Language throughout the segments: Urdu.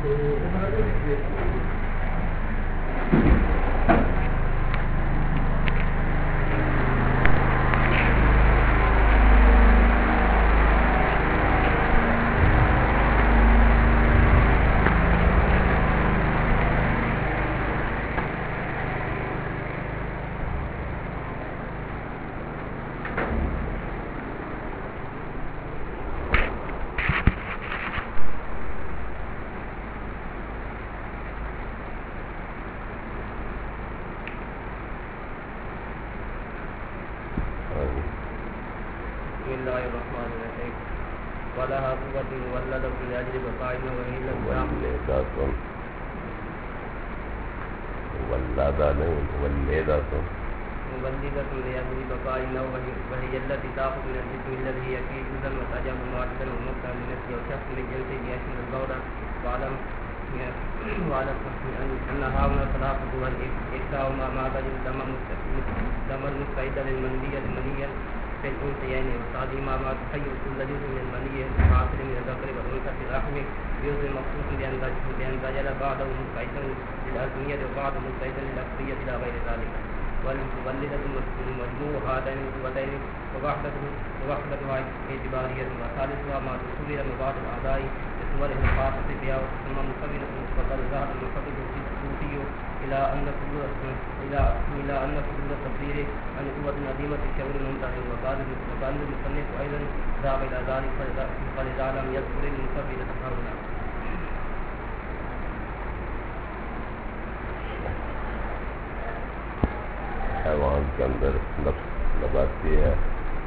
حیوان کے اندر نفس لگاتی ہے،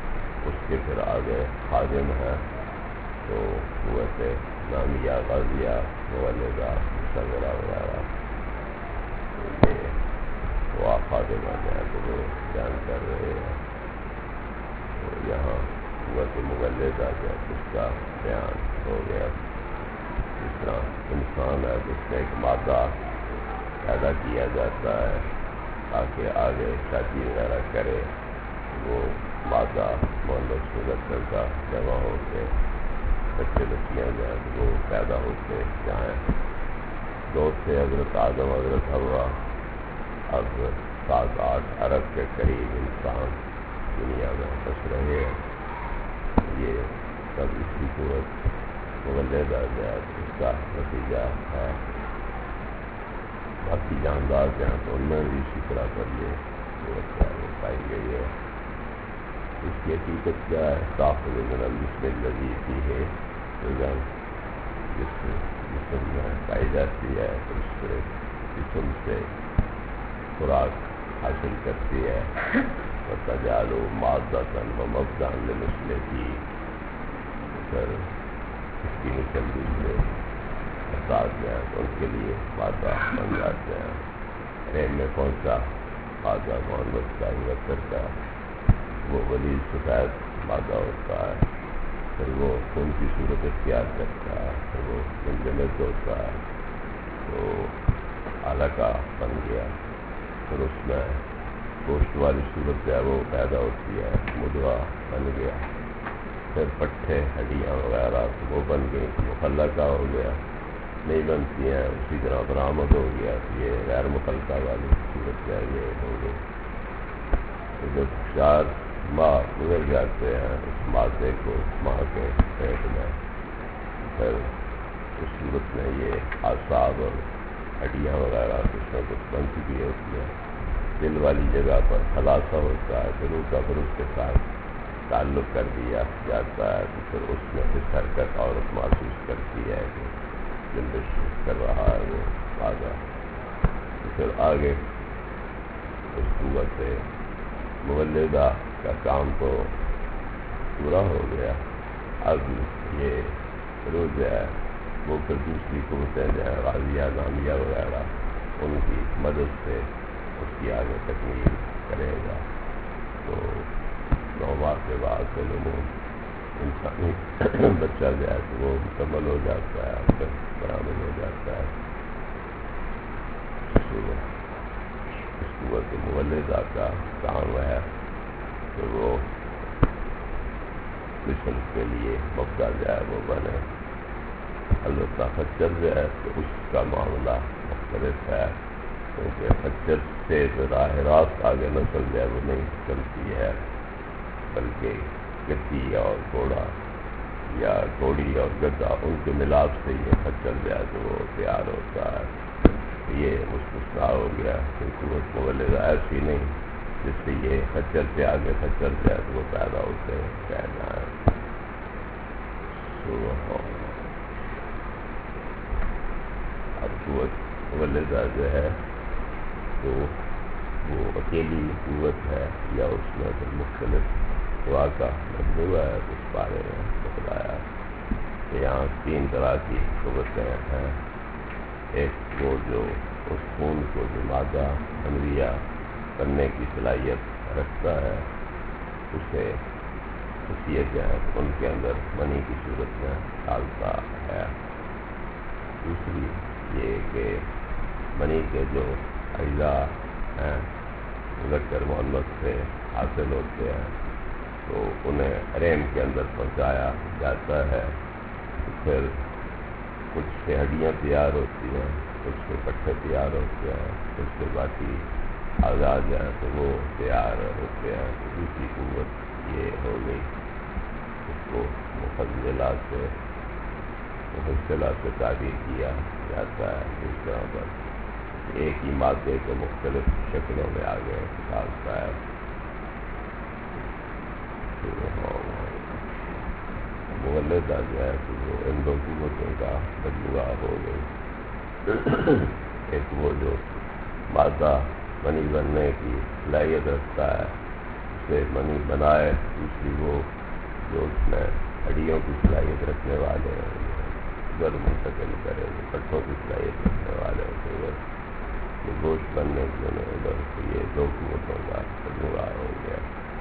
اس کے پھر آگے خادم ہے، تو قوت نامیہ، غازیہ، مولدہ، مصغرہ وغیرہ، یہ وہ خادم ہے تو وہ بیان کر رہے ہیں۔ تو یہاں قوت مولدہ جو اس کا بیان ہو گیا۔ جس طرح انسان ہے تو اس میں ایک مادہ پیدا کیا جاتا ہے تاکہ آگے شادی وغیرہ کرے، وہ مادہ مؤنث مذکر کا جمع ہو کے بچے بچیاں جو ہیں وہ پیدا ہوتے جائیں۔ دو تھے حضرت آدم، حضرت حوا، اب 7-8 ارب کے قریب انسان دنیا میں بس رہے ہیں۔ یہ سب اسی قوت مولدہ جو ہے اس کا نتیجہ ہے۔ باقی جاندار جو ہیں تو ان میں بھی اسی طرح پر یہ قوت پائی گئی ہے۔ اس کی حقیقت کیا ہے؟ تاخذ من الجسم الذی فیہ غذاء، جسم میں پائی جاتی ہے، اس سے جسم سے خوراک حاصل کرتی ہے۔ وتجعل مادۃ ومبدأ لمثلہ، پھر اس کی نکل دوسرے افراد جو ہیں تو ان کے لیے مادہ بن جاتے ہیں۔ ریم میں کون سا مادہ مؤنث کا مذکر کا وہ غلیظ سفید مادہ ہوتا ہے، پھر وہ خون کی صورت اختیار کرتا ہے، پھر وہ منجمد ہوتا ہے تو علقہ بن گیا، پھر اس میں گوشت والی صورت جو ہے وہ پیدا ہوتی ہے، مدغہ بن گیا، پھر پٹھے ہڈیاں وغیرہ وہ بن گئی، مخلقہ ہو گیا، نہیں بنتی ہیں اسی طرح برآمد ہو گیا، یہ غیر مخلقہ والی صورت جو ہے یہ ہو گئی۔ تو جب 4 ماہ گزر جاتے ہیں اس مادے کو ماں کے پیٹ میں، پھر اس صورت میں یہ اعصاب اور ہڈیاں وغیرہ کچھ نہ کچھ بن چکی ہوتی ہیں۔ دل والی جگہ پر خلاصہ ہوتا ہے، دلوں کا پھر اس کے ساتھ تعلق کر دیا جاتا ہے، تو پھر اس میں کچھ حرکت عورت محسوس کرتی ہے کہ جنبش کر رہا ہے وہ مادہ، تو پھر آگے اس قوت مولدہ کا کام تو پورا ہو گیا۔ اب یہ روز ہے وہ پھر دوسری قوتیں جو ہیں غازیہ، نامیہ وغیرہ، ان کی مدد سے اس کی آگے تکمیل کرے گا۔ تو 9 ماہ کے بعد تو انسانی بچہ جو ہے تو وہ مکمل ہو جاتا ہے، پھر برآمد ہو جاتا ہے۔ اس قوت مولدہ کا کام ہے کہ وہ جسم کے لیے مبدا جو ہے وہ بنے، البتہ خچر جو ہے تو اس کا معاملہ مختلف ہے، کیونکہ خچر سے راہ راست آگے نسل جو ہے وہ نہیں چلتی ہے، بلکہ گدی اور گھوڑا یا گھوڑی اور گدھا ان کے ملاپ سے یہ خچر جو ہے تو وہ تیار ہوتا ہے۔ یہ مستثنا ہو گیا کہ قوت مولدہ ایسی نہیں جس سے یہ خچر سے آگے خچر جو ہے تو وہ پیدا ہوتے کہنا ہے۔ اب قوت مولدہ جو ہے تو وہ اکیلی قوت ہے یا اس میں پھر مختلف دعا کا مجموعہ ہے، اس بارے میں بتلایا کہ یہاں 3 طرح کی قوتیں ہیں۔ ایک وہ جو اس خون کو جو مادہ حمریہ کرنے کی صلاحیت رکھتا ہے اسے خصیت جو ہے ان کے اندر منی کی صورت میں ڈالتا ہے۔ دوسری یہ کہ منی کے جو اجزاء ہیں مذکر مؤنث سے حاصل ہوتے ہیں تو انہیں رحم کے اندر پہنچایا جاتا ہے، پھر کچھ سے ہڈیاں تیار ہوتی ہیں، کچھ سے پٹھے تیار ہوتے ہیں، کچھ سے باقی اعضاء جو ہیں تو وہ تیار ہوتے ہیں۔ تو دوسری قوت یہ ہو گئی، اس کو مفضلہ سے تعبیر کیا جاتا ہے، جس طرح پر ایک ہی مادے کے مختلف شکلوں میں آگے ڈالتا ہے۔ مولدہ جو ہے تو وہ ان 2 قوتوں کا مجموعہ ہو گئی، ایک وہ جو مادہ منی بننے کی صلاحیت رکھتا ہے اسے منی بنائے، دوسری وہ جو اس میں ہڈیوں کی صلاحیت رکھنے والے ہیں ادھر منتقل کرے، جو پٹھوں کی صلاحیت رکھنے والے ہیں ادھر یہ گوشت بننے کی انہیں ادھر، تو یہ 2 قوتوں کا مجموعہ ہو گیا۔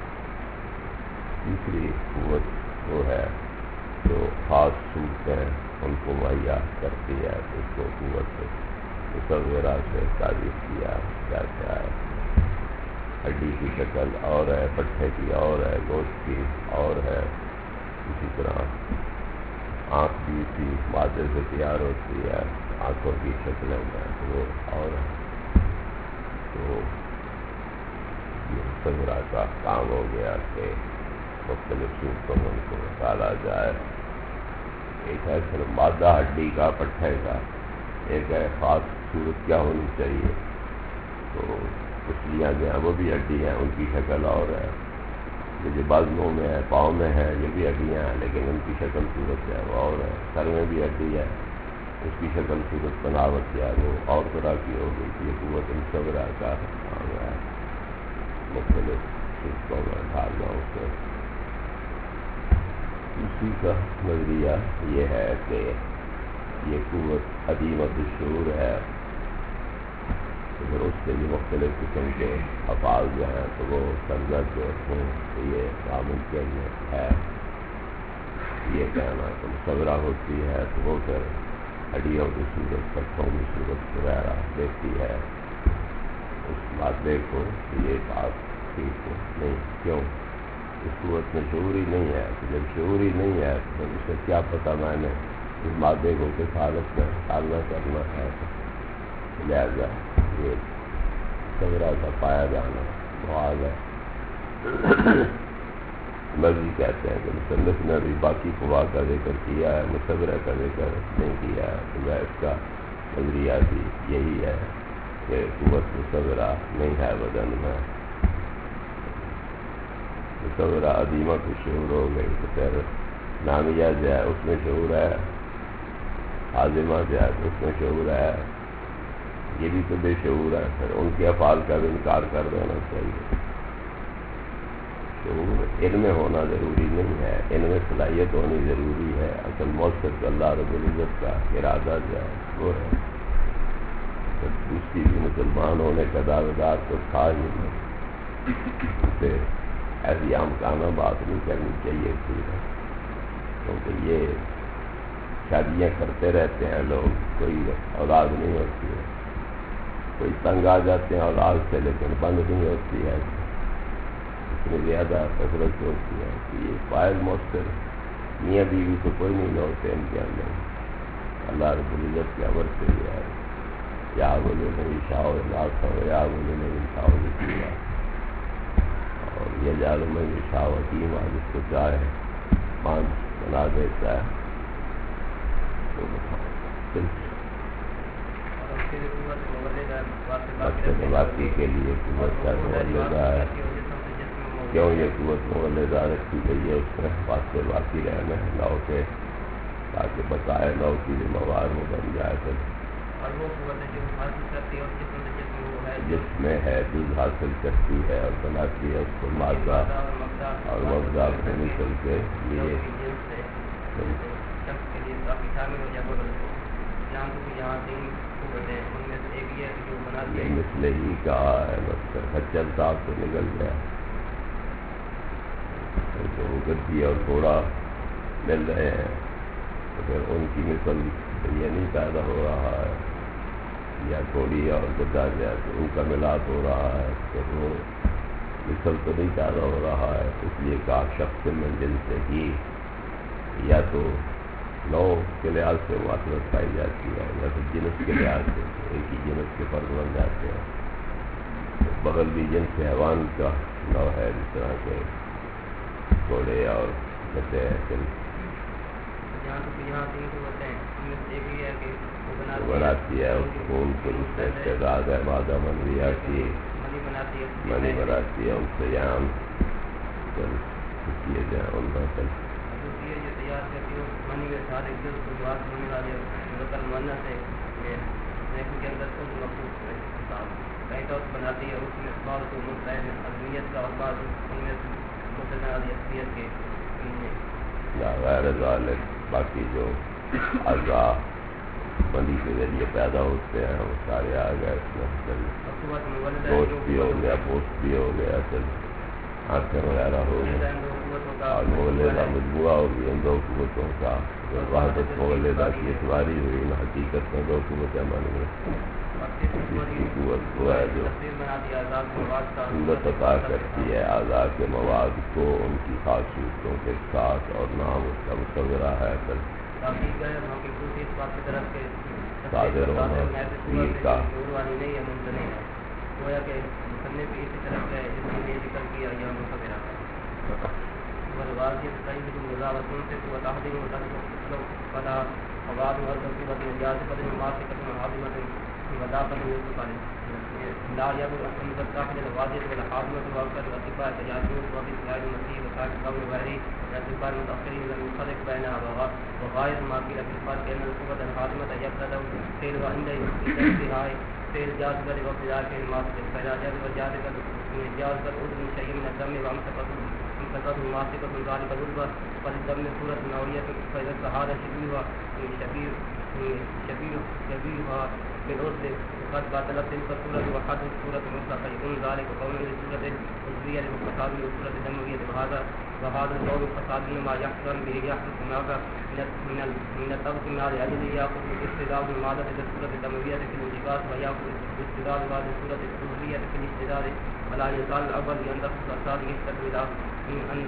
تیسری قوت وہ ہے جو خاص صورتیں ان کو مہیا کرتی ہے، اس کو قوت مصورہ سے تعبیر کیا جاتا ہے۔ ہڈی کی شکل اور ہے، پٹھے کی اور ہے، گوشت کی اور ہے، اسی طرح آنکھ بھی اسی مادے سے تیار ہوتی ہے، آنکھوں کی شکلیں میں وہ اور ہے۔ تو یہ مصورہ کا کام ہو گیا کہ مختلف صورتوں میں ان کو ڈالا جائے۔ ایک ہے صرف مادہ ہڈی کا پٹھے کا، ایک ہے خاص صورت کیا ہونی چاہیے، تو پسلیاں جو ہیں وہ بھی ہڈی ہیں، ان کی شکل اور ہے، یہ جو بازوؤں میں ہے، پاؤں میں ہے، یہ بھی ہڈیاں ہیں لیکن ان کی شکل صورت ہے وہ اور ہے، سر میں بھی ہڈی ہے، اس کی شکل صورت بناوٹ جو ہے وہ اور طرح کی ہو گئی۔ یہ قوت مصورہ کا کام ہے، مختلف صورتوں میں ڈالنا اسے۔ اسی کا نظریہ یہ ہے کہ یہ قوت عدیمۃ الشعور ہے، پھر اس سے بھی مختلف قسم کے افعال جو ہیں تو وہ سرزد ہوں تو یہ ناممکن ہے۔ یہ کہنا کہ مصورہ ہوتی ہے تو وہ پھر ہڈیوں کی صورت، پٹھوں کی صورت وغیرہ دیتی ہے اس مادے کو، یہ بات ٹھیک نہیں۔ کیوں؟ اس قوت میں شعور ہی نہیں ہے، تو جب شعور ہی نہیں ہے تو اسے کیا پتہ میں نے اس مادے کو کس حالت میں ڈالنا کرنا ہے، لہذا یہ مصورہ کا پایا جانا محال ہے۔ مرضی کہتے ہیں کہ مصنف نے بھی باقی قوا کا ذکر کیا ہے، مصورہ کا ذکر نہیں کیا ہے، تو اس کا نظریہ بھی یہی ہے کہ قوت مصورہ نہیں ہے بدن میں، مصورہ عدیمۃ الشعور ہو گئی، تو پھر نامیہ جو ہے اس میں شعور ہے، عازمہ جو ہے اس میں شعور ہے، یہ بھی تو بے شعور ہے، پھر ان کے افعال کا بھی انکار کر دینا چاہیے۔ شعور علم میں ہونا ضروری نہیں ہے، علم میں صلاحیت ہونی ضروری ہے، اصل مؤثر اللہ رب العزت کا ارادہ جو ہے وہ ہے۔ پھر دوسری بھی مسلمان ہونے کا دعوے دار تو تھا ہی نہیں، اسے ایسی آمکانہ بات نہیں کرنی چاہیے تھی، کیونکہ یہ شادیاں کرتے رہتے ہیں لوگ، کوئی اولاد نہیں ہوتی ہے، کوئی تنگ آ جاتے ہیں اولاد سے لیکن بند نہیں ہوتی ہے، اتنی زیادہ کثرت ہوتی ہے کہ یہ فائل مؤثر میاں بیوی تو کوئی نہیں ہوتے ان کے اندر، اللہ رب العزت کے امر سے ہی ہے. یا بولے نہیں شاؤ لاکھ ہو یا بولے نہیں شاؤ لکھا اور یہ جال میں شاؤ حکیم جس کو چاہے مان بنا دیتا ہے تو مقصد باقی کے لیے قوت کا مولدہ ہے. کیوں یہ قوت مولدہ رکھی گئی ہے اس میں واسطے باقی رہنا ہے نو کے تاکہ بقائے نو کی مواد میں بن جائے تو جس میں ہے جز حاصل کرتی ہے اور بناتی ہے اس کو مادہ اور مبدا سے نکل کے لیے مثل ہی کہا ہے مقصد حجر صاحب سے نکل گیا تو وہ گدی اور گھوڑا مل رہے ہیں تو پھر ان کی مثل یہ نہیں پیدا ہو رہا ہے یا گھوڑی اور گدا جو تو ان کا ملاپ ہو رہا ہے تو وہ مثل تو نہیں پیدا ہو رہا ہے. اس لیے کہا شخص میں جن سے ہی یا تو نو کے لحاظ سے مواصلت پائی جاتی ہے یا پھر جنس کے لحاظ سے ایک ہی جنس کے فرد بن جاتے ہیں. بغل بھی جنس حیوان کا نو ہے جس طرح کے گھوڑے اور گدے ہیں بناتی ہے اس خون کو جس کا استعداد ہے مادہ منویہ کی منی بناتی ہے ان سے یہاں کیے جائیں ان کا بناتی ہے اس میں بعض کو مستعد ادمیت کا اور بعض ان میں مستعد ادمیت کے یا غیر ذالک باقی جو اعضاء منی کے ذریعے پیدا ہوتے ہیں وہ سارے آ گئے اس میں گوشت بھی ہو گیا پوسٹ بھی ہو گیا آنکھیں وغیرہ ہو گیا اور مولدہ مجموعہ ہوگی ان دو قوتوں کا وحدت مولدہ کی اتواری ہوئی ان حقیقت میں دو قوتیں بن گئی. جس کی قوت وہ ہے جو قوت عطا کرتی ہے اعضاء کے مواد کو ان کی خاصیتوں کے ساتھ اور نام اس کا مصورہ ہے صادر ہونا پیر کا لا يبلغ أن تتخذ الواجب والحاضمة والأكثر والأطباء تجاهلون وفي سؤال المسيح وسائل قول غيره الأطباء المتأخرين لم يفرق بينها وغاية ما قيل في الفرق أن القوة الحاضمة يبتدأ فعلها عند انتهاء فعل جاذبة وابتداء فعل ماسك فإذا جاذبة جاذبة أذن شيء من الدم وامسكته ماسكة ذلك الغلبة فللدم صورة نوعية فإذا استعاد شبيهها بالأذن قد باطلت تلك الصورة وحد الصورة مطلقة يكون ذلك قولا للصورة العضوية للفساد من الصورة الدموية وهذا القول الفساد مما يحصل به يحدث هناك من الطبق من هذه الأجل يأخذ استدلال المادة للصورة الدموية في الانتقاص ويأخذ استدلال هذه الصورة العضوية في الاستدلال ولا يزال الأول لأن الفساد يشتد إلى أن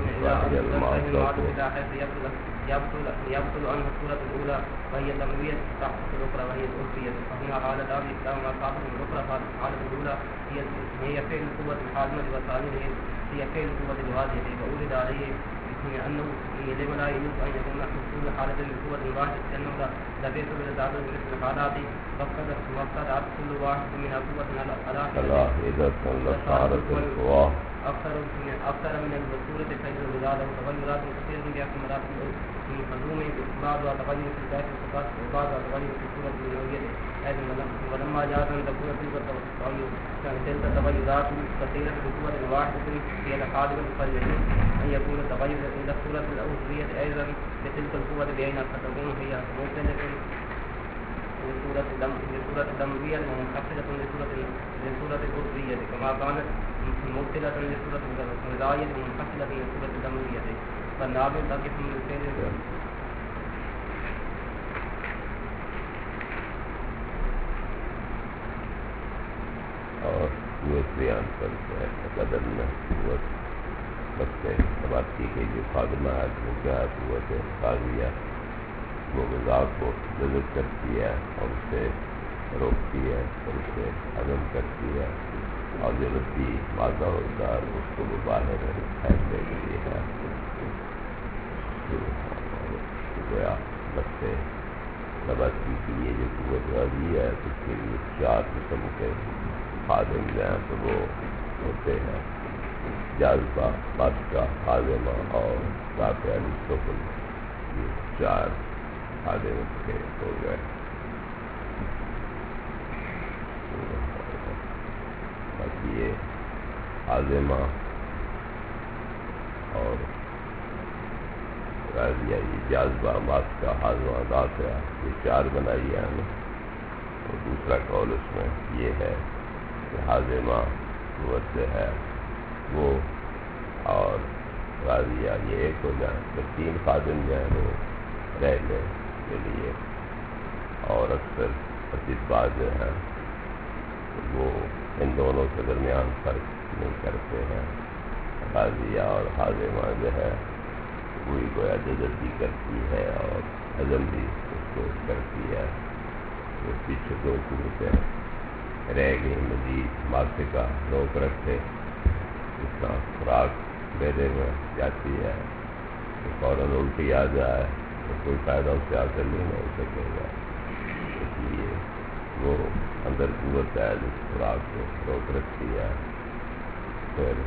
إلى حيث يبطل عنه الصورة الأولى وهي الدموية تحت الأخرى وهي الألفية فهنا حالة دار الإسلام وصاحب الأخرى حالة الأولى هي فعل القوة الحازمة والثانية هي فعل القوة الواجبة وأولد عليه أنه لما لا يجوز أن يكون حصول حالة القوة الواحدة لأنه لبيت بالتعدد مثل الحالات وقد كل واحد من القوة على إذا صارت القوى أكثر من البصورة فإن الولادة وتغيرات كثيرة في احتمالات المنظومة بعضها تغير في ذات الصفات وبعضها تغير في صورة النوعية ولما جاءت أن تكون تلك التغيرات كثيرة في القوة الواحدة هي الحادثة فاليجوز أن يكون التغير إلى الصورة الأولية أيضا لتلك القوة بأين فتكون هي مختلفة لصورة الدموية ومنخفضة لصورة الأولية كما كانت مبتلة لصورة الغذائية ومنخفضة لصورة الدموية فالنابل تقف من الفعل اور قوت بیان کرتے ہیں قدر میں قوت بس سے بات کی گئی جو خادمہ ہے وہ کیا ہے قوت خاضیہ وہ غذا کو جذب کرتی ہے اور اسے روکتی ہے اور اسے ہضم کرتی ہے، اور جو رسی مادہ ہوتا ہے اس کو وہ باہر پھینکنے کے لیے ہے۔ گویا بچے نباتی کے لیے جو قوت غذی ہے اس کے لیے 4 قسم کے خادم جو ہیں تو وہ ہوتے ہیں: جاذبہ، بادشاہ، خادمہ اور رافع السفل۔ یہ 4 خادم اس کے ہو گئے۔ باقی یہ خادمہ اور راضیہ، یہ جاذبہ، بادشاہ، خادمہ، رافع، یہ 4 بنائی ہے ہمیں۔ اور دوسرا قول اس میں یہ ہے کہ خادمہ قوت سے ہے وہ اور راضیہ یہ ایک ہو جائیں تو 3 خادم جو ہیں وہ رہنے کے لیے۔ اور اکثر اطباء جو ہیں وہ ان دونوں کے درمیان فرق نہیں کرتے ہیں۔ راضیہ اور خادمہ جو ہے وہی گویا جذب بھی کرتی ہے اور ہضم بھی اس کو کرتی ہے۔ تو پیچھے 2 قوتیں رہ گئی مزید ماسے کا روک رکھے، اس کا خوراک میدے میں جاتی ہے تو فوراً الٹی آ جائے تو کوئی فائدہ اس سے حاصل نہیں ہو سکے گا، اس لیے وہ اندر قوت ہے جس خوراک کو روک رکھتی ہے۔ پھر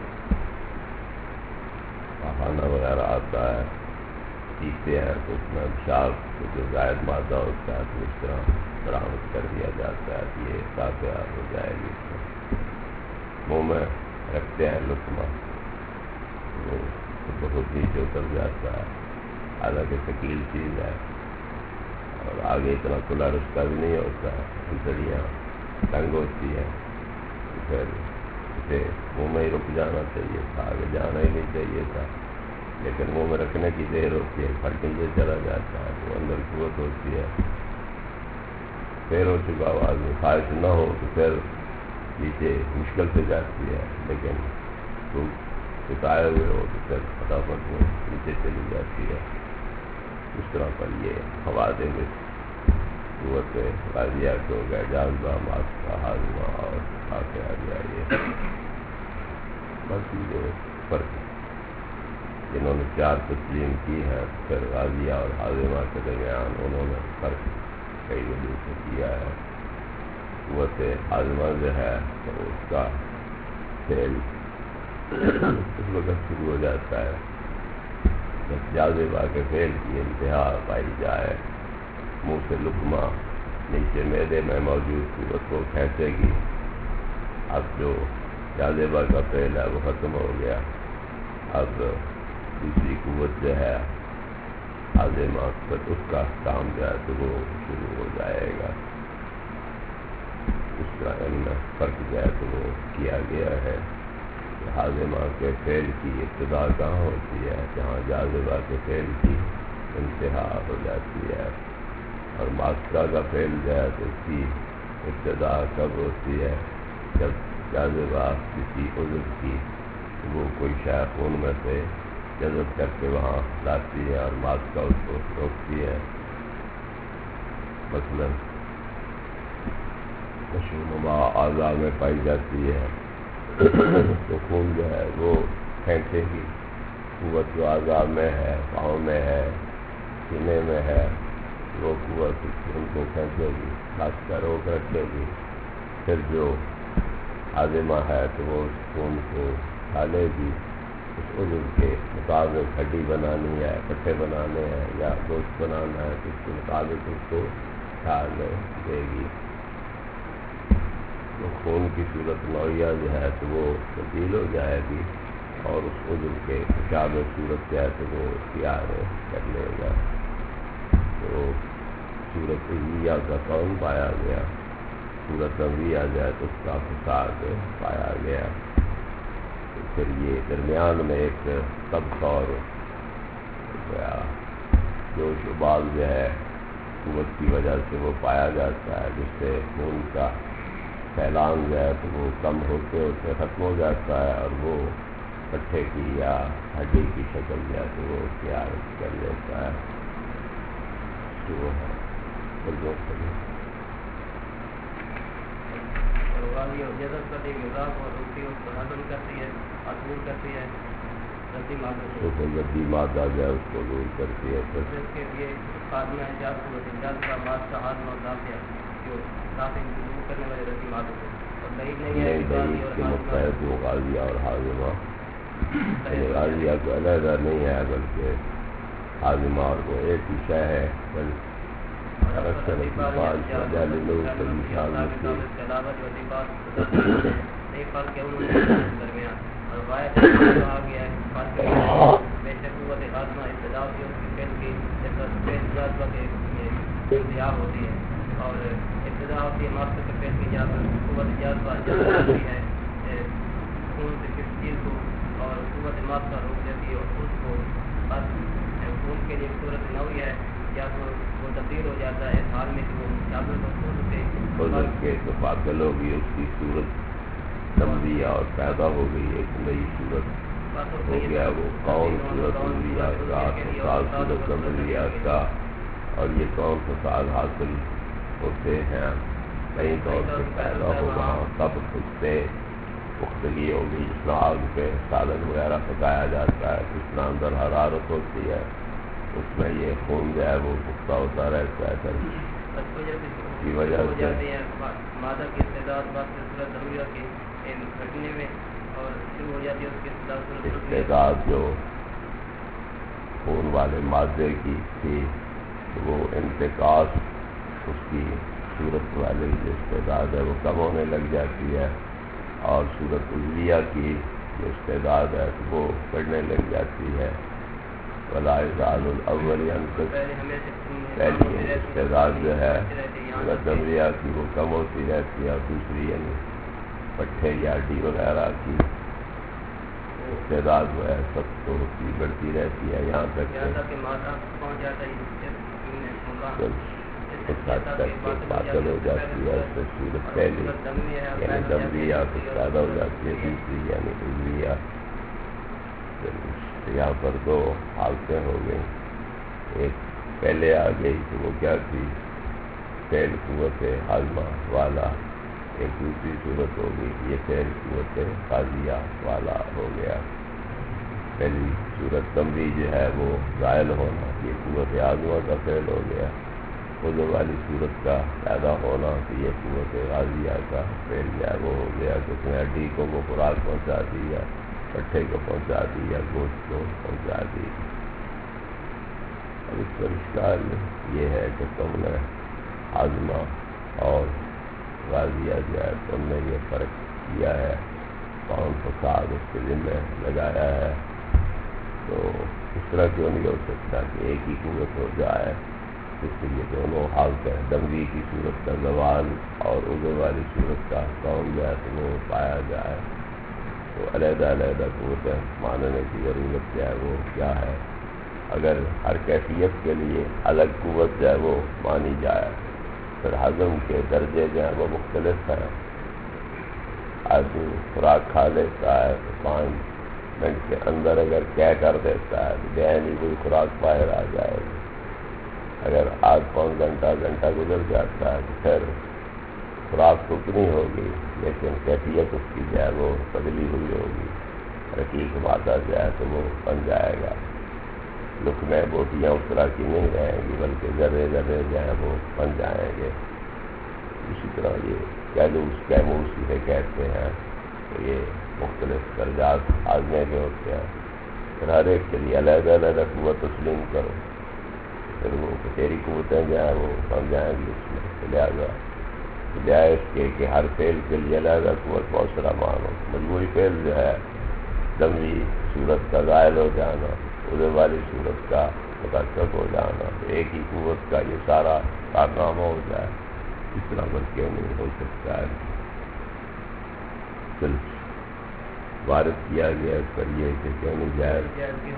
پاخانہ وغیرہ آتا ہے، پیتے ہیں تو اس میں ابشار کو جو زائد مادہ ہوتا ہے تو اس طرح برآمد کر دیا جاتا ہے کہ یہ تازہ ہو جائے گی۔ منہ میں رکھتے ہیں لقمہ، وہ بہت نیچے اتر جاتا ہے، حالانکہ ثقیل چیز ہے اور آگے اتنا کھلا رشتہ بھی نہیں ہوتا ہے، انتڑیاں تنگ ہوتی ہیں، پھر اسے منہ میں ہی رک جانا چاہیے تھا، آگے جانا ہی نہیں چاہیے تھا، لیکن منہ میں رکھنے کی دیر ہوتی ہے، پھٹ نیچے چلا جاتا ہے، وہ اندر قوت ہوتی ہے۔ پھر ہو چکا ہوا آدمی خواہش نہ ہو تو پھر نیچے مشکل سے جاتی ہے، لیکن تو ستائے ہوئے ہو تو پھر فٹافٹ میں نیچے چلی جاتی ہے۔ اس طرح پر یہ خوادم اس قوت راضیہ کے ہو گئے، جاذبہ، ماسکہ، خادمہ اور رافع آ گیا۔ یہ باقی جو فرق جنہوں نے 4 تسلیم کی ہے پھر راضیہ اور خادمہ کے درمیان انہوں نے فرق کئی وجہ سے کیا ہے۔ قوت خادمہ جو ہے تو اس کا فعل اس وقت شروع ہو جاتا ہے جب جاذبہ کے فعل کی انتہا پائی جائے، منہ سے لقمہ نیچے معدے میں موجود قوت کو کھینچے گی۔ اب جو جاذبہ کا فعل ہے وہ ختم ہو گیا، اب دوسری قوت جو ہے خادمہ پر اس کا کام جو ہے تو وہ شروع ہو جائے گا۔ اس طرح ان میں فرق جو ہے تو وہ کیا گیا ہے کہ خادمہ کے فعل کی ابتدا کہاں ہوتی ہے، جہاں جاذبہ کے فعل کی انتہا ہو جاتی ہے، اور ماسکہ کا فعل جو ہے تو اس کی ابتدا کب ہوتی ہے، جب جاذبہ کسی عضو کی وہ کوئی شے خون میں سے جذب کر کے وہاں لاتی ہے اور ماسکہ اس کو روکتی ہے۔ مثلاً نشوونما اعضاء میں پائی جاتی ہے تو خون جو ہے وہ کھینچے گی، قوت جو اعضاء میں ہے، پاؤں میں ہے، سینے میں ہے، وہ قوت ان کو کھینچے گی، ماسکہ روک رکھے گی۔ پھر جو خادمہ ہے تو وہ اس خون کو ڈالے گی، اس عضو کے مطابق ہڈی بنانی ہے، پٹھے بنانے ہیں یا گوشت بنانا ہے تو اس کے مطابق اس کو ڈالنے دے گی۔ تو خون کی صورت نوعیہ جو ہے تو وہ تبدیل ہو جائے گی اور اس عضو کے مشابہ صورت جو ہے تو وہ اختیار کر لے گا۔ تو صورت عضویہ کا کون پایا گیا، صورت نوعیہ جو ہے تو اس کا فساد پایا گیا۔ تو پھر یہ درمیان میں ایک طبقہ اور جوش و بال جو ہے قوت کی وجہ سے وہ پایا جاتا ہے، جس سے خون کا پھیلان جو ہے تو وہ کم ہوتے ہوتے ختم ہو جاتا ہے اور وہ پٹھے کی یا ہڈی کی شکل جو ہے تو وہ اختیار کر لیتا ہے۔ وہ ہے والی اور جذب کرتی ہے مذاق اور روٹی اس کو ہضم کرتی ہے اور دور کرتی ہے ردی مادہ تو ردی مادہ جو ہے اس کو دور کرتی ہے پھر اس کے لیے خادمہ ایجاد صورت جلد کا مادہ ہاضمہ اور دافعہ جو کافی دور کرنے والے ردی مادہ کو اور دلیل نہیں ہے کہ غازی اور متحد وہ غازیہ اور حاضمہ غازیہ کو علیحدہ نہیں ہے بلکہ حاضمہ اور وہ ایک ہی شے ہے بل اکثر پانچ وجہ لوگ سے مثال مکی درمیان اور واحد کہا گیا ہے بے شک قوت ہاضمہ ابتدا ہوتی ہے اس کی فعل کی جیسا سفید جاذبہ کے انتہا ہوتی ہے اور ابتدا ہوتی ہے ماسک کے فعل کی جہاں قوت جاذبہ جذب ہوتی ہے خون سے کسی چیز کو اور قوت ماسک روک دیتی ہے اور اس کو بس خون کے لیے صورت نوعی ہے یا تو وہ تبدیل ہو جاتا ہے اس حال میں کہ وہ جاذبہ کو خود کے مقابل ہوگی اس کی صورت تمریہ اور پیدا ہو گئی ایک نئی صورت ہو گیا وہ کون صورت تمریہ کا فساد صورت تمریہ کا اور یہ کون فساد حاصل ہوتے ہیں نئی طور سے پیدا ہوگا تب خود سے پختگی ہوگی جس طرح آگ پہ سالن وغیرہ پکایا جاتا ہے جس طرح اندر حرارت ہوتی ہے اس میں یہ خون جو ہے وہ پختہ ہوتا رہتا ہے کی وجہ سے مادہ کی استعداد گھٹنے میں اور شروع ہو جاتی ہے اس کی استعداد جو خون والے مادے کی تھی وہ انتقاص اس کی صورت والے کی استعداد ہے وہ کم ہونے لگ جاتی ہے اور صورت عضویہ کی جو استعداد ہے وہ بڑھنے لگ جاتی ہے ولا یزال الاول ينقص پہلی استعداد جو ہے صورت تمریہ کی وہ کم ہوتی رہتی ہے اور دوسری یعنی پٹھے یا ہڈی وغیرہ کی استعداد جو ہے سب تو ہوتی بڑھتی رہتی ہے یہاں تک کہ باطل ہو جاتی ہے اس سے صورت پہلی یعنی تمریہ کچھ زیادہ ہو جاتی ہے دوسری یعنی عضویہ یہاں پر دو حالتیں ہو گئی ایک پہلے آ گئی تو وہ کیا تھی فعل قوت حاضمہ والا ایک دوسری صورت ہوگی یہ فعل قوت غازیہ والا ہو گیا پہلی صورت تمری جو ہے وہ زائل ہونا یہ قوت حاضمہ کا فعل ہو گیا خود والی صورت کا پیدا ہونا تو یہ قوت غازیہ کا فعل جو ہے وہ ہو گیا کہ اس نے ہڈی کو وہ خوراک پہنچا دی یا پٹھے کو پہنچا دی یا گوشت کو پہنچا دی اب اس پر اشکال یہ ہے کہ تم نے حاضمہ اور غازیہ جو ہے تم نے یہ فرق کیا ہے کون فساد اس کے ذمہ لگایا ہے تو اس طرح کیوں نہیں ہو سکتا کہ ایک ہی قوت ہو جائے اس کے لیے دونوں حالتیں دموی کی صورت کا زوال اور عضو والی صورت کا کون جو ہے تو وہ پایا جائے تو علیحدہ علیحدہ قوتیں ماننے کی ضرورت کیا ہے وہ کیا ہے اگر ہر کیفیت کے لیے الگ قوت جو ہے وہ مانی جائے پھر ہضم کے درجے جو ہیں وہ مختلف ہیں آدمی خوراک کھا لیتا ہے تو 5 منٹ کے اندر اگر کیا کر دیتا ہے تو نہیں کوئی خوراک باہر آ جائے گی اگر آدھ پون گھنٹہ گزر جاتا ہے تو پھر خوراک تو اتنی ہوگی لیکن کیفیت اس کی جو ہے وہ بدلی ہوئی ہوگی رقیق مادہ جو ہے تو وہ بن جائے گا لقمے بوٹیاں اس طرح کی نہیں رہیں گی بلکہ ذرے ذرے جو ہیں وہ بن جائیں گے اسی طرح یہ کیموس جسے کہتے ہیں تو یہ مختلف درجات آزمے کے ہوتے ہیں پھر ہر ایک کے لیے علیحدہ علیحدہ قوت تسلیم کرو پھر وہ تیری قوتیں جو ہیں وہ بن جائیں گی اس میں لہٰذا جائز کہ ہر فعل کے لیے علیحدہ قوت موثرہ مانو مجموعی فعل جو ہے دموی صورت کا زائل ہو جانا عضو والی صورت کا مترکب ہو جانا تو ایک ہی قوت کا یہ سارا کارنامہ ہو جائے اس طرح پر کیوں نہیں ہو سکتا ہے وارد کیا گیا اس پر یہ کہ کیوں نہیں جائز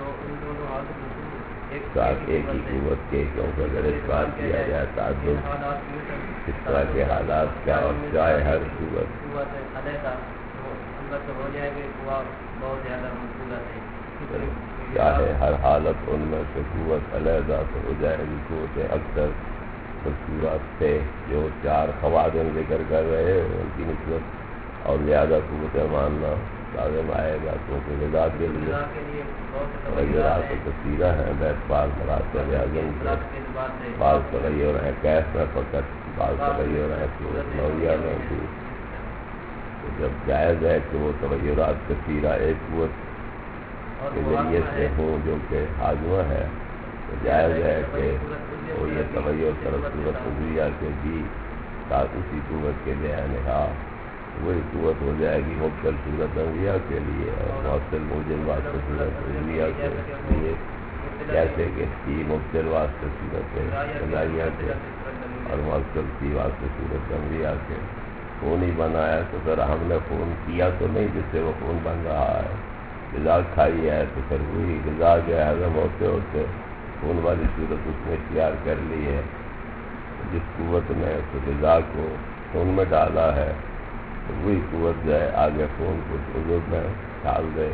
ساتھ ایک ہی قوت کے کیونکہ اگر اس بات کیا جائے تعدد اس طرح کے حالات کیا اور چاہے ہر قوت ہو جائے گی بہت زیادہ چاہے ہر حالت ان میں سے قوت علیحدہ تو ہو جائے گی قوتیں اکثر صورت سے جو چار خواتین ذکر کر رہے ہیں ان کی نسبت اور زیادہ قوتیں ماننا لازم آئے گا کیونکہ غذا کے لیے تغیرات کثیرہ ہیں بیت بعض مراتب اعظم سے بعض تغیر ہیں کیف میں فقط بعض تغیر ہیں صورت نویہ میں بھی تو جب جائز ہے کہ وہ تغیرات کثیرہ ایک قوت کے ذریعے سے ہوں جو کہ حاضمہ ہے تو جائز ہے کہ وہ یہ تغیر طرف صورت عضویہ کے بھی ساتھ اسی قوت کے لحاظ وہی قوت ہو جائے گی مبتل صورت عضویہ کے لیے اور مؤثر موجب واسطہ صورت عضویہ کے لیے جیسے کہ کی مبتل واسطہ صورت غذائیہ کے اور مؤثر کی واسطہ صورت عضویہ کے خون ہی بنایا تو پھر ہم نے خون کیا تو نہیں جس سے وہ خون بن رہا ہے غذا کھائی ہے تو پھر وہی غذا جو ہے ہضم ہوتے ہوتے خون والی صورت اس نے اختیار کر لی ہے جس قوت نے اس غذا کو خون میں ڈالا ہے تو وہی قوت جو ہے آگے خون کو عضو میں ڈال دے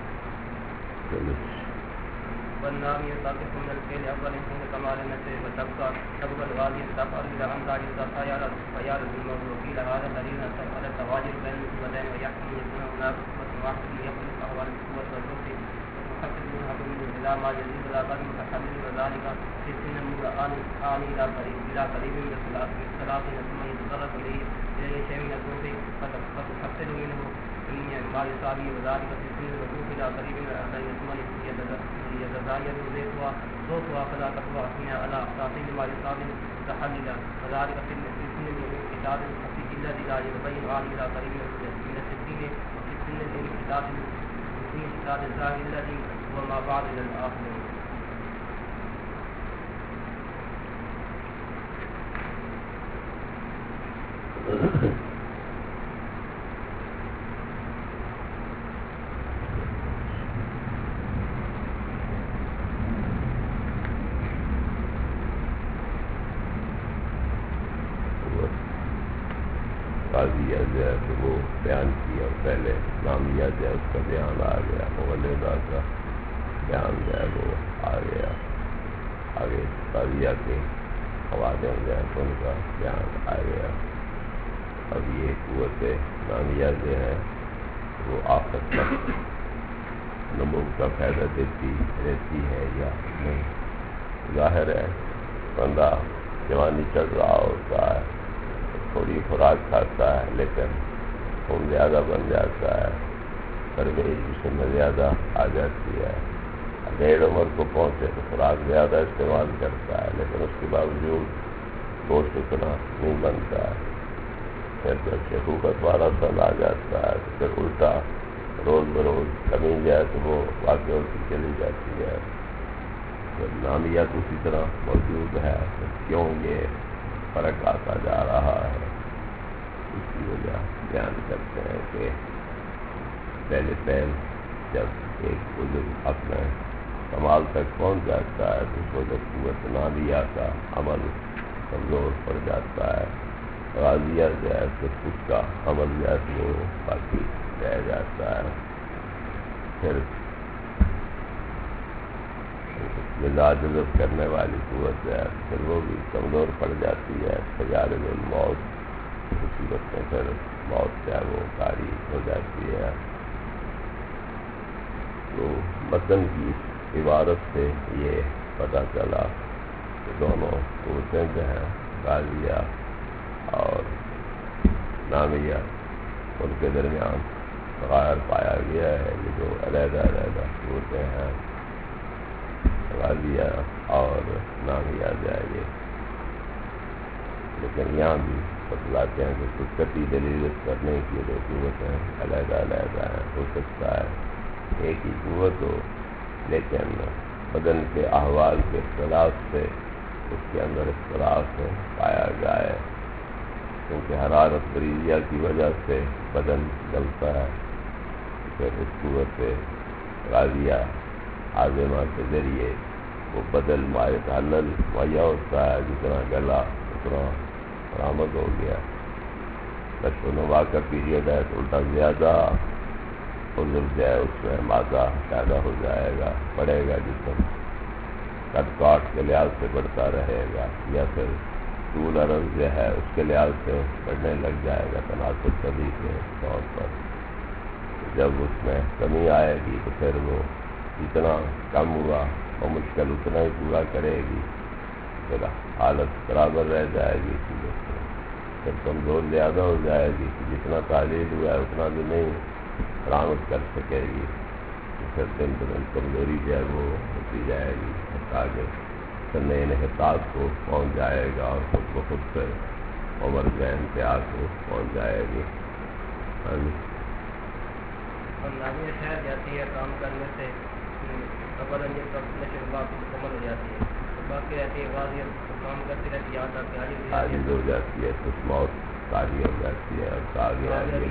والنام يساقط من الفعل أول إنسان كمال النسل وتبقى الغالي تفعل إذا أمضى يوسف فيار الموكيل هذا دليل على التواجد بين القوتين ويحكم يكون هناك قوة واحدة يخلق أول القوة والرفع وتحقق منها إلى ما يزيد إلى قدر متحمل وذلك في سن الآن إلى قريب من الثلاث ثم يتطرق إليه شيء من الرفع فتحصل منه ما يساوي وذلك في سن الوقوف إلى قريب من الأربعين ثم يتزايد ذوقها فلا تقوى أثناء على تعطيل ما يساوي تحللا وذلك في سن الانقطاع الخفيف الذي لا يتبين عن إلى قريب من الستين وفي سن الانقطاع الظاهر الذي هو ما بعد إلى الآخر. قاضیہ جو ہے تو وہ بیان کیا اور پہلے نامیہ جو ہے اس کا بیان آ گیا مولدہ کا بیان جو ہے وہ آ گیا آگے قاضیہ کے خواتین جو ہے تو ان کا بیان آ گیا. اب یہ قوت نامیہ جو ہے وہ آخر تک نمو کا فائدہ دیتی رہتی ہے یا نہیں. ظاہر ہے بندہ جوانی چڑھ رہا ہوتا ہے تھوڑی خوراک کھاتا ہے لیکن خون زیادہ بن جاتا ہے پرورش جسم میں زیادہ آ جاتی ہے. ڈیڑھ عمر کو پہنچے تو خوراک زیادہ استعمال کرتا ہے لیکن اس کے باوجود گوشت اتنا نہیں بنتا ہے. پھر جب شیخوخت والا سن آ جاتا ہے تو پھر الٹا روز بروز کمی جائے تو وہ واقع ہوتی چلی جاتی ہے. جب نامیت اسی طرح موجود ہے تو کیوں یہ فرق آتا جا رہا ہے اس کی وجہ بیان کرتے ہیں کہ پہلے جب ایک بزرگ اپنے کمال تک پہنچ جاتا ہے تو اس وجہ قوت نامیہ کا عمل کمزور پڑ جاتا ہے. غازیہ جو ہے صرف اس کا عمل جو ہے وہ باقی رہ جاتا ہے. پھر غذا جذب کرنے والی قوت جو ہے پھر وہ بھی کمزور پڑ جاتی ہے. تجارب الموت مصیبت میں پھر موت جو ہے وہ طاری ہو جاتی ہے. تو متن کی عبارت سے یہ پتہ چلا کہ دونوں قوتیں جو ہیں غازیہ اور نامیہ ان کے درمیان تغیر پایا گیا ہے. یہ جو علیحدہ قوتیں ہیں غازیہ اور نامیہ جائے لیکن یہاں بھی بتلاتے ہیں کہ کچھ کتی دلیل کرنے کی جو قوتیں علیحدہ ہیں. ہو سکتا ہے ایک ہی قوت ہو لیکن بدن کے احوال کے اختلاف سے اس کے اندر اختلاف پایا جائے کیونکہ حرارت بریزیہ کی وجہ سے بدن جلتا ہے. پھر اس قوت غازیہ عازمہ کے ذریعے وہ بدل مائع حلل مہیا ہوتا ہے. جتنا گلا اتنا برآمد ہو گیا. کشف و نما کا پیریڈ ہے تو الٹا زیادہ عذر جو ہے اس میں مادہ پیدا ہو جائے گا، بڑھے گا جسم، قد کاٹ کے لحاظ سے بڑھتا رہے گا، یا پھر طول عرض جو ہے اس کے لحاظ سے بڑھنے لگ جائے گا تناسب طبی کے طور پر۔ جب اس میں کمی آئے گی تو پھر وہ جتنا کم ہوا وہ مشکل اتنا ہی پورا کرے گی، پھر حالت برابر رہ جائے گی، پھر کمزور زیادہ ہو جائے گی، جتنا تعلیل ہوا ہے اتنا بھی نہیں برآمد کر سکے گی، پھر دن بدن کمزوری جو ہے وہ ہوتی جائے گی، آگے سنِ انحطاط کو پہنچ جائے گا اور خود بخود پھر عمر جو انتہا کو پہنچ جائے گی۔ نامی ٹھہر جاتی ہے کام کرنے سے، خبر مکمل ہو جاتی ہے، باقی رہتی ہے واضح کام کرتی رہتی ہے، یہاں تک کہ عاجز ہو جاتی ہے، کچھ موت تاری ہو جاتی ہے، اور آگے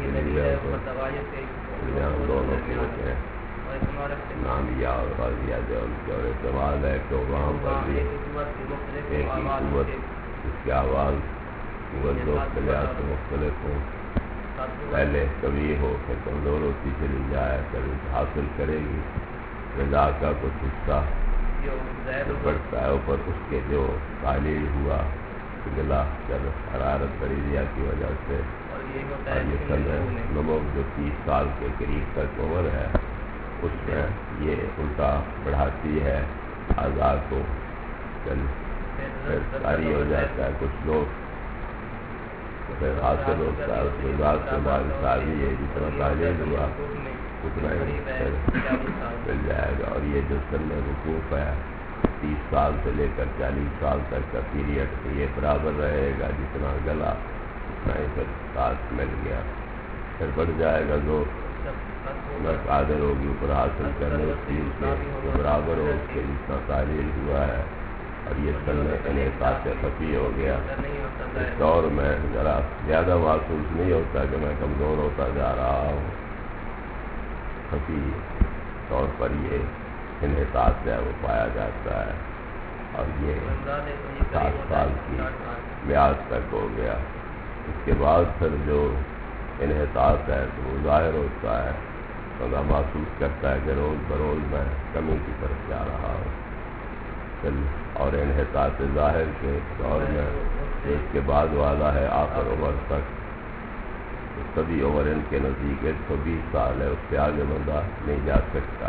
دونوں کے ہوتے ہیں نام یا اور غازیہ جو ان کے، اور سوال ہے کہ وہاں پر بھی ایک ہی قوت، اس کی آواز قوت دو لحاظ سے مختلف ہوں، پہلے قوی ہو پھر کمزور ہوتی چلی جائے، پھر حاصل کرے گی رضا کا کچھ حصہ بڑھتا ہے، اوپر اس کے جو تعلیل ہوا گلا جب حرارت پریزیا کی وجہ سے، اور یہ نمو جو 30 سال کے قریب تک عمر ہے اس میں یہ الٹا بڑھاتی ہے اعضاء کو، پھر ساری ہو جاتا ہے، کچھ لوگ پھر حاصل ہوتا ہے اس کے بعد سے بعد ساری ہے، جتنا تعلیل ہوا اتنا ہی مل جائے گا، اور یہ جو سن وقوف ہے 30 سال سے لے کر 40 سال تک کا پیریڈ یہ برابر رہے گا، جتنا گلا اتنا ہی پھر ساتھ مل گیا، پھر بڑھ جائے گا جو قادر ہوگی اوپر حاصل کرنے اس چیز کے برابر ہو اس کے جتنا تعلیل ہوا ہے، اور یہ سن انحطاط خفی ہو گیا۔ اس دور میں ذرا زیادہ محسوس نہیں ہوتا کہ میں کمزور ہوتا جا رہا ہوں، خفی طور پر یہ انحطاط ہے وہ پایا جاتا ہے، اور یہ 60 سال کی میعاد تک ہو گیا۔ اس کے بعد پھر جو انحطاط ہے تو وہ ظاہر ہوتا ہے، بندہ محسوس کرتا ہے کہ روز بروز میں کمی کی طرف جا رہا ہوں، اور انحطاط ظاہر کے دور میں اس کے بعد والا ہے آخر عمر تک، سبھی عمر ان کے نزدیک 120 سال ہے، اس سے آگے بندہ نہیں جا سکتا،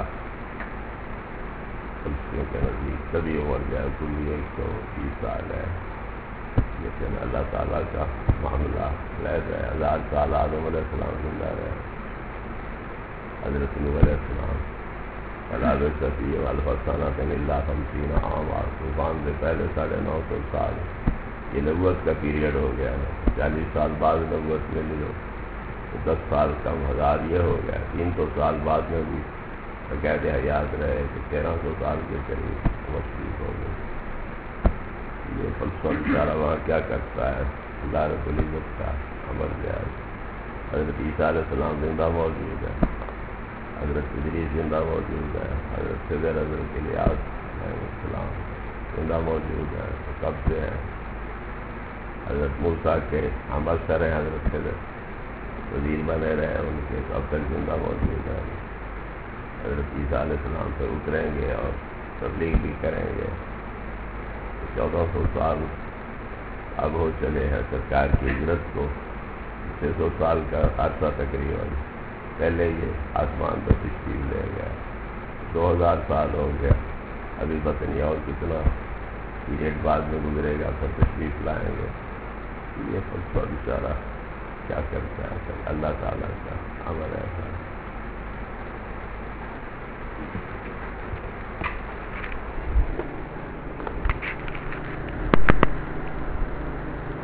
ان کے نزدیک سبھی عمر جو ہے کلی 120 سال ہے، لیکن اللہ تعالیٰ کا معاملہ علیحدہ ہے۔ 1000 سال آدم علیہ السلام زندہ رہے، حضرت نوح علیہ السلام علیہ صفی والفسانہ اللہ 50 عام، طوفان سے پہلے 950 سال یہ نبوت کا پیریڈ ہو گیا ہے، 40 سال بعد نبوت میں ملو تو 10 سال کم 1000 یہ ہو گیا، 300 سال بعد میں بھی قید حیات رہے کہ 1300 سال کے قریب مشرف ہو گئے۔ یہ فلسفہ بیچارہ وہاں کیا کرتا ہے، اللہ رب العزت کا امر جائے۔ حضرت عیسیٰ علیہ السلام زندہ موجود ہے، حضرت ادریس زندہ موجود ہے، حضرت خضر حضرت الیاس علیہ السلام زندہ موجود ہے، تو کب سے ہیں؟ حضرت موسیٰ کے ہم اثر ہیں، حضرت خضر وزیر بنے رہے ان کے، تو اب تک زندہ موجود ہے۔ حضرت عیسیٰ علیہ السلام پہ اتریں گے اور تبلیغ بھی کریں گے، 1400 سال اب ہو چلے ہیں سرکار کی ہجرت کو، 600 سال کا عرصہ تقریباً پہلے یہ آسمان پر تشریف لے گیا، 2000 سال ہو گیا، ابھی پتہ نہیں اور کتنا پیریڈ بعد میں گزرے گا پھر تشریف لائیں گے۔ یہ فلسفہ بیچارہ کیا کرتا ہے، اللہ تعالیٰ کا امر ہے۔